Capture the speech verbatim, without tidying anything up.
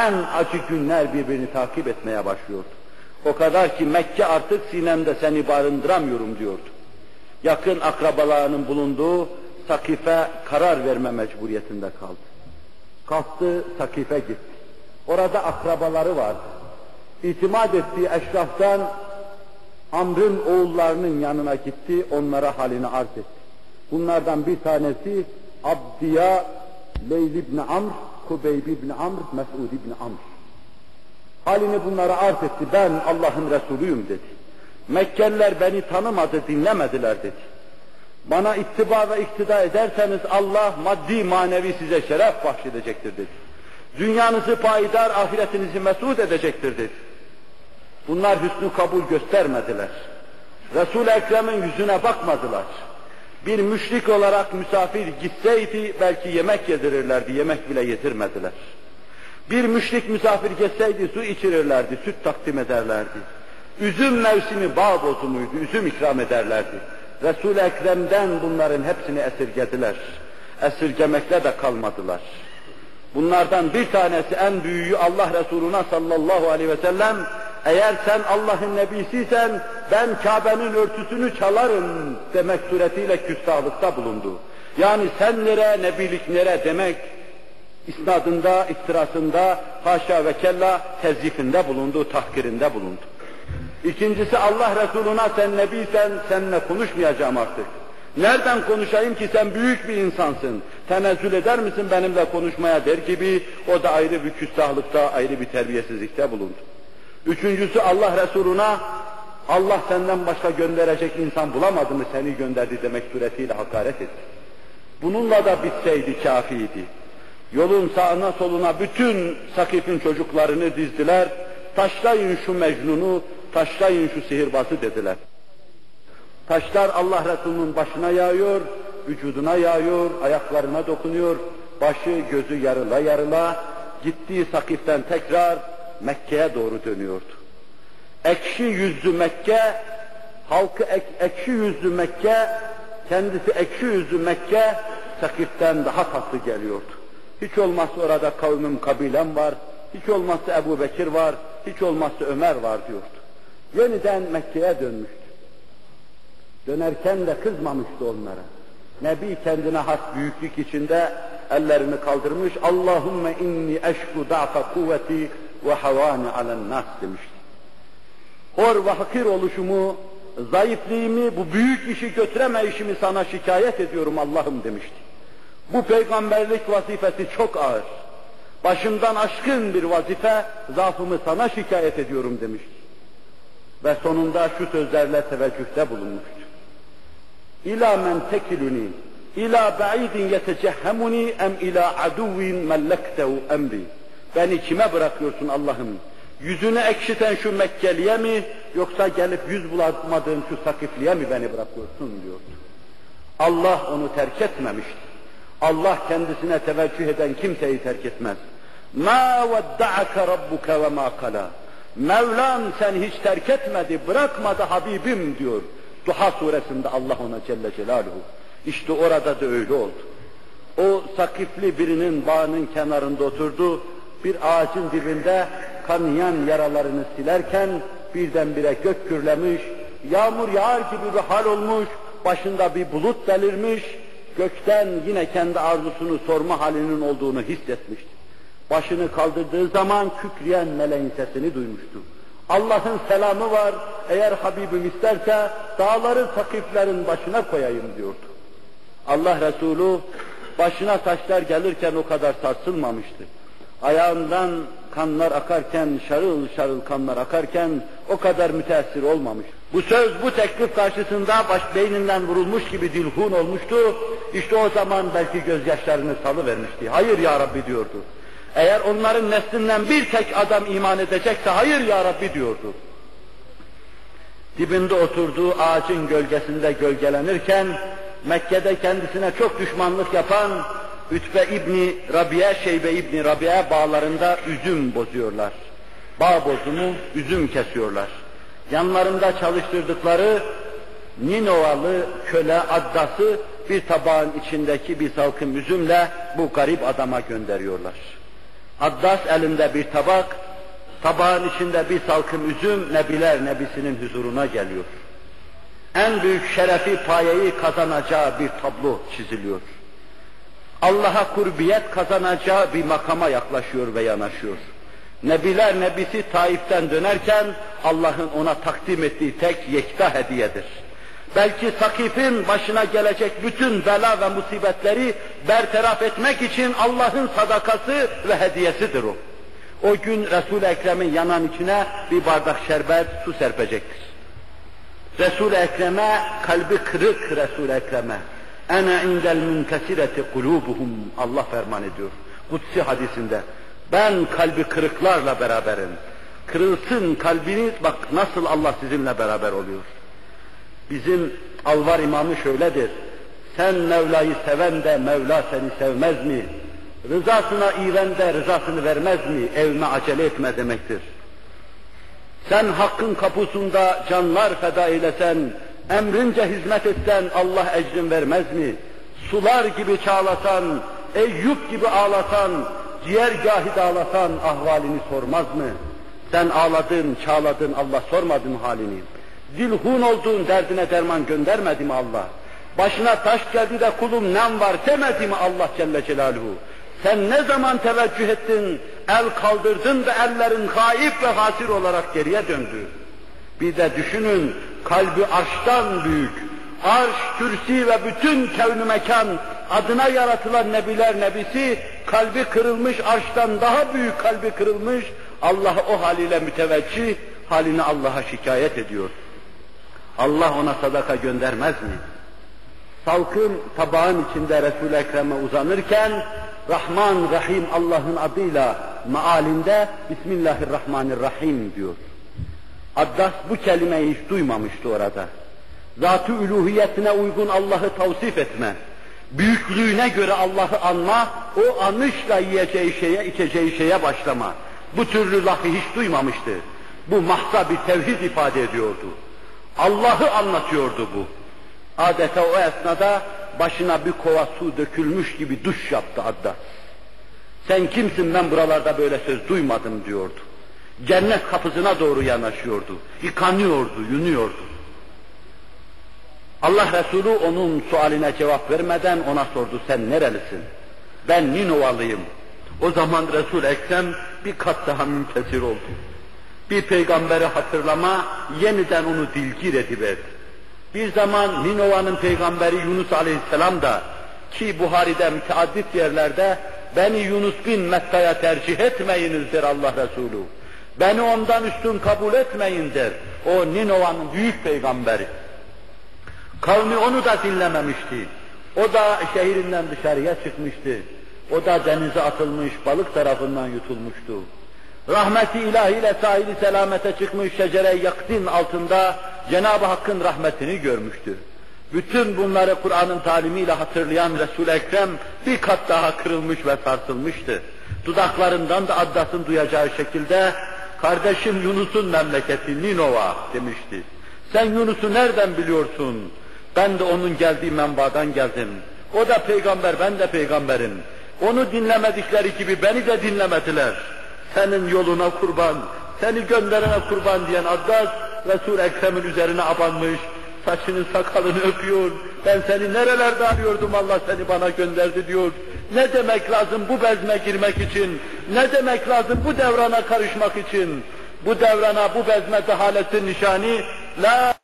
en acı günler birbirini takip etmeye başlıyordu. O kadar ki Mekke artık sinemde seni barındıramıyorum diyordu. Yakın akrabalarının bulunduğu Sakif'e karar verme mecburiyetinde kaldı. Kalktı, Sakif'e gitti. Orada akrabaları vardı. İtimat ettiği eşraftan Amr'ın oğullarının yanına gitti, onlara halini arz etti. Bunlardan bir tanesi Abdiya, Leyl ibn Amr, Kubeyb ibn Amr, Mes'ud ibn Amr. Halini bunlara arz etti, ben Allah'ın Resulüyüm dedi. Mekkeliler beni tanımadı, dinlemediler dedi. Bana ittiba ve iktida ederseniz Allah maddi manevi size şeref bahşedecektir dedi. Dünyanızı payidar, ahiretinizi mesut edecektir dedi. Bunlar hüsnü kabul göstermediler. Resul-i Ekrem'in yüzüne bakmadılar. Bir müşrik olarak misafir gitseydi belki yemek yedirirlerdi, yemek bile yedirmediler. Bir müşrik misafir gitseydi su içirirlerdi, süt takdim ederlerdi. Üzüm mevsimi bağ bozumuydu, üzüm ikram ederlerdi. Resul-i Ekrem'den bunların hepsini esirgediler. Esirgemekle de kalmadılar. Bunlardan bir tanesi, en büyüğü Allah Resuluna sallallahu aleyhi ve sellem, eğer sen Allah'ın nebisiysen ben Kabe'nin örtüsünü çalarım demek suretiyle küstahlıkta bulundu. Yani sen nere, nebilik nere demek isnadında, iftirasında, haşa ve kella tezyifinde bulundu, tahkirinde bulundu. İkincisi, Allah Resuluna sen nebiysen seninle konuşmayacağım artık. Nereden konuşayım ki, sen büyük bir insansın, tenezzül eder misin benimle konuşmaya der gibi, o da ayrı bir küstahlıkta, ayrı bir terbiyesizlikte bulundu. Üçüncüsü, Allah Resuluna Allah senden başka gönderecek insan bulamadı mı seni gönderdi demek suretiyle hakaret etti. Bununla da bitseydi kâfiydi. Yolun sağına soluna bütün Sakif'in çocuklarını dizdiler, taşlayın şu Mecnun'u, taşlayın şu sihirbazı dediler. Taşlar Allah Resulü'nün başına yağıyor, vücuduna yağıyor, ayaklarına dokunuyor, başı gözü yarıla yarıla, gittiği Sakif'ten tekrar Mekke'ye doğru dönüyordu. Ekşi yüzlü Mekke, halkı ek, ekşi yüzlü Mekke, kendisi ekşi yüzlü Mekke, Sakif'ten daha tatlı geliyordu. Hiç olmazsa orada kavmim, kabilem var, hiç olmazsa Ebu Bekir var, hiç olmazsa Ömer var diyordu. Yeniden Mekke'ye dönmüştü. Dönerken de kızmamıştı onlara. Nebi kendine has büyüklük içinde ellerini kaldırmış, Allahümme inni eşku da'fa kuvveti ve havani alen nas demişti. Hor ve hakir oluşumu, zayıflığımı, bu büyük işi götüremeyişimi sana şikayet ediyorum Allah'ım demişti. Bu peygamberlik vazifesi çok ağır. Başımdan aşkın bir vazife, zaafımı sana şikayet ediyorum demişti. Ve sonunda şu sözlerle teveccühte bulunmuştu. İlâ men tekiluni, ilâ ba'idin yetecehhemuni em ilâ aduvvin mellektehu emri. Beni kime bırakıyorsun Allah'ım? Yüzünü ekşiten şu Mekkeliye mi, yoksa gelip yüz bulamadığın şu Sakifliye mi beni bırakıyorsun diyordu. Allah onu terk etmemişti. Allah kendisine teveccüh eden kimseyi terk etmez. مَا وَدَّعَكَ رَبُّكَ وَمَا قَلَى Mevlam seni hiç terk etmedi, bırakmadı Habibim diyor. Duha suresinde Allah ona Celle Celaluhu. İşte orada da öyle oldu. O Sakifli birinin bağının kenarında oturdu, bir ağacın dibinde kanayan yaralarını silerken birdenbire gök gürlemiş, yağmur yağar gibi bir hal olmuş, başında bir bulut belirmiş, gökten yine kendi arzusunu sorma halinin olduğunu hissetmişti. Başını kaldırdığı zaman kükreyen meleğin sesini duymuştu. Allah'ın selamı var, eğer Habibim isterse dağları Sakiflerin başına koyayım diyordu. Allah Resulü başına taşlar gelirken o kadar sarsılmamıştı. Ayağından kanlar akarken, şarıl şarıl kanlar akarken o kadar müteessir olmamış. Bu söz, bu teklif karşısında baş beyninden vurulmuş gibi dilhun olmuştu. İşte o zaman belki gözyaşlarını salıvermişti. Hayır ya Rabbi diyordu. Eğer onların neslinden bir tek adam iman edecekse hayır ya Rabbi diyordu. Dibinde oturduğu ağacın gölgesinde gölgelenirken Mekke'de kendisine çok düşmanlık yapan Ütbe İbni Rabia, Şeybe İbni Rabia bağlarında üzüm bozuyorlar. Bağ bozumu, üzüm kesiyorlar. Yanlarında çalıştırdıkları Ninovalı köle Addas'ı bir tabağın içindeki bir salkım üzümle bu garip adama gönderiyorlar. Addas elinde bir tabak, tabağın içinde bir salkım üzüm, Nebiler Nebisi'nin huzuruna geliyor. En büyük şerefi, payeyi kazanacağı bir tablo çiziliyor. Allah'a kurbiyet kazanacağı bir makama yaklaşıyor ve yanaşıyor. Nebiler Nebisi Taif'ten dönerken Allah'ın ona takdim ettiği tek yekta hediyedir. Belki Sakif'in başına gelecek bütün bela ve musibetleri bertaraf etmek için Allah'ın sadakası ve hediyesidir o. O gün Resul-i Ekrem'in yanan içine bir bardak şerbet, su serpecektir. Resul-i Ekrem'e, kalbi kırık Resul-i Ekrem'e, "Ene indel münkesireti kulubuhum" Allah ferman ediyor Kutsi hadisinde. Ben kalbi kırıklarla beraberim. Kırılsın kalbiniz, bak nasıl Allah sizinle beraber oluyor. Bizim Alvar imamı şöyledir: sen Mevla'yı seven de Mevla seni sevmez mi? Rızasına iven de rızasını vermez mi? Evme acele etme demektir. Sen hakkın kapısında canlar feda eylesen, emrince hizmet etsen Allah ecrin vermez mi? Sular gibi çağlasan, Eyüp gibi ağlasan, ciğergâhi dağlasan ahvalini sormaz mı? Sen ağladın, çağladın, Allah sormadı mı halini? Dilhun oldun, derdine derman göndermedi mi Allah? Başına taş geldi de kulum nem var demedi mi Allah Celle Celaluhu? Sen ne zaman teveccüh ettin, el kaldırdın ve ellerin haip ve hasir olarak geriye döndü. Bir de düşünün, kalbi arştan büyük, arş, kürsi ve bütün kevn-ü mekan adına yaratılan Nebiler Nebisi, kalbi kırılmış, arştan daha büyük kalbi kırılmış, Allah'a o haliyle müteveccih, halini Allah'a şikayet ediyor. Allah ona sadaka göndermez mi? Salkım tabağın içinde Resul-i Ekrem'e uzanırken, Rahman Rahim Allah'ın adıyla mealinde Bismillahirrahmanirrahim diyor. Addas bu kelimeyi hiç duymamıştı orada. Zat-ı üluhiyetine uygun Allah'ı tavsif etme, büyüklüğüne göre Allah'ı anma, o anışla yiyeceği şeye, içeceği şeye başlama. Bu türlü lafı hiç duymamıştı. Bu mahza bir tevhid ifade ediyordu. Allah'ı anlatıyordu bu. Adeta o esnada başına bir kova su dökülmüş gibi duş yaptı Addas. Sen kimsin, ben buralarda böyle söz duymadım diyordu. Cennet kapısına doğru yanaşıyordu, yıkanıyordu, yunuyordu. Allah Resulü onun sualine cevap vermeden ona sordu, sen nerelisin? Ben Ninovalıyım. O zaman Resul-i Ekrem bir kat daha münkesir oldu. Bir peygamberi hatırlama, yeniden onu dilgir ediverdi. Bir zaman Ninova'nın peygamberi Yunus Aleyhisselam da, ki Buhari'de müteaddit yerlerde, beni Yunus bin Metta'ya tercih etmeyiniz der Allah Resulü. Beni ondan üstün kabul etmeyin der. O Ninova'nın büyük peygamberi. Kavmi onu da dinlememişti. O da şehrinden dışarıya çıkmıştı. O da denize atılmış, balık tarafından yutulmuştu. Rahmeti ilahiyle sahili selamete çıkmış şecere-i yaktin altında Cenab-ı Hakk'ın rahmetini görmüştü. Bütün bunları Kur'an'ın talimiyle hatırlayan Resul-i Ekrem bir kat daha kırılmış ve sarsılmıştı. Dudaklarından da Addas'ın duyacağı şekilde, kardeşim Yunus'un memleketi Ninova demişti. Sen Yunus'u nereden biliyorsun? Ben de onun geldiği menbadan geldim. O da peygamber, ben de peygamberim. Onu dinlemedikleri gibi beni de dinlemediler. Senin yoluna kurban, seni gönderene kurban diyen Addas, Resul-i Ekrem'in üzerine abanmış, saçını sakalını öpüyor, ben seni nerelerde arıyordum, Allah seni bana gönderdi diyor. Ne demek lazım bu bezme girmek için, ne demek lazım bu devrana karışmak için? Bu devrana, bu bezme dehaletin nişani, la